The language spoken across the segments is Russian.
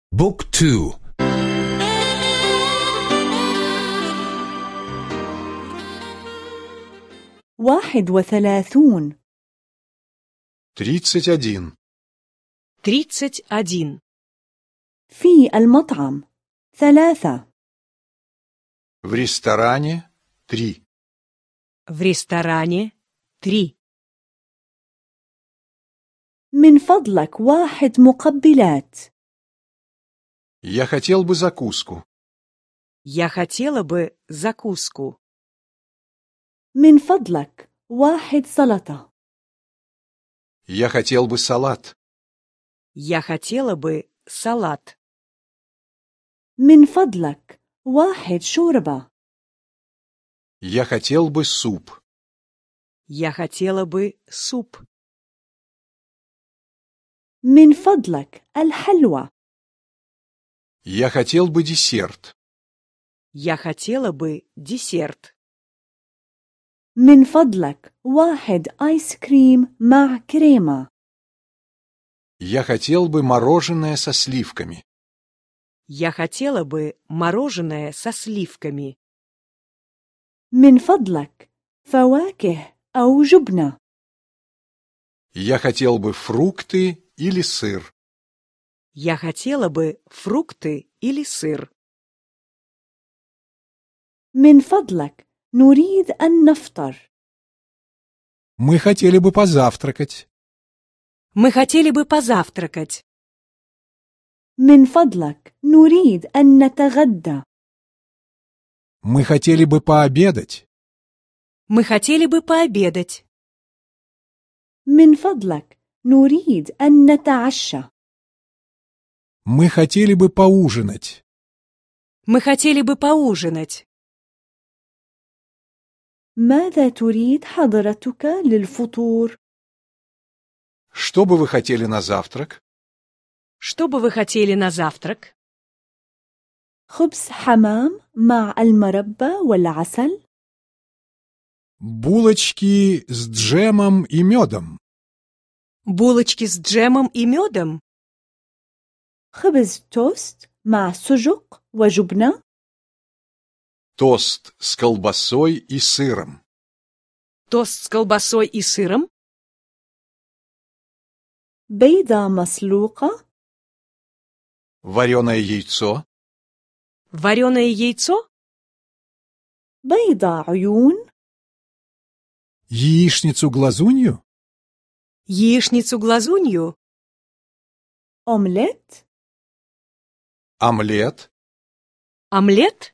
بوك تو 31 31. 31. في المطعم 3 В ресторане 3. В ресторане 3. من فضلك 1 مقبلات. Я хотел бы закуску. Я хотела бы закуску. من فضلك 1 سلطة. Я хотел бы салат. Я хотела бы салат. من فضلك 1 شوربة. Я хотел бы суп. Я хотела бы суп. من فضلك الحلوى. Я хотел бы десерт. Я хотела бы десерт. من فضلك 1 آيس كريم مع كريمة. Я хотел бы мороженое со сливками. Я хотела бы мороженое со сливками. من فضلك فواكه أو جبنة. Я хотел бы фрукты или сыр. Я хотела бы фрукты или сыр. من فضلك نريد أن نفطر. Мы хотели бы позавтракать. Мы хотели бы позавтракать. من فضلك نريد أن نتغدى. Мы хотели бы пообедать. Мы хотели бы пообедать. من فضلك نريد أن نتعشى. Мы хотели бы поужинать. Мы хотели бы поужинать. ماذا تريد حضرتك للفطور؟ Что бы вы хотели на завтрак? Что бы вы хотели на завтрак? خبز حمام مع المربى والعسل. Булочки с джемом и медом. Булочки с джемом и медом? خبز توست مع سجق وجبنة. Тост с колбасой и сыром. Тост с колбасой и сыром? بيضة مسلوقة. Вареное яйцо. Вареное яйцо? بيضة عيون. Яичницу-глазунью. Яичницу-глазунью? أومليت. Омлет. Омлет?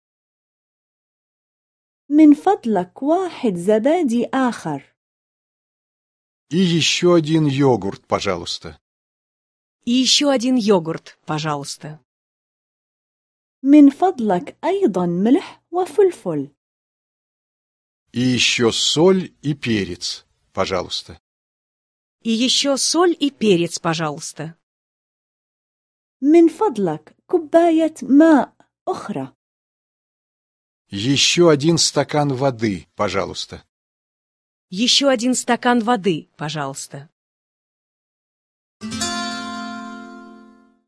من فضلك 1 زبادي آخر. И еще один йогурт, пожалуйста. И еще один йогурт, пожалуйста. من فضلك أيضا ملح وفلفل. И еще соль и перец, пожалуйста. И еще соль и перец, пожалуйста. من فضلك كوباية ماء أخرى. Еще один стакан воды, пожалуйста. Еще один стакан воды, пожалуйста.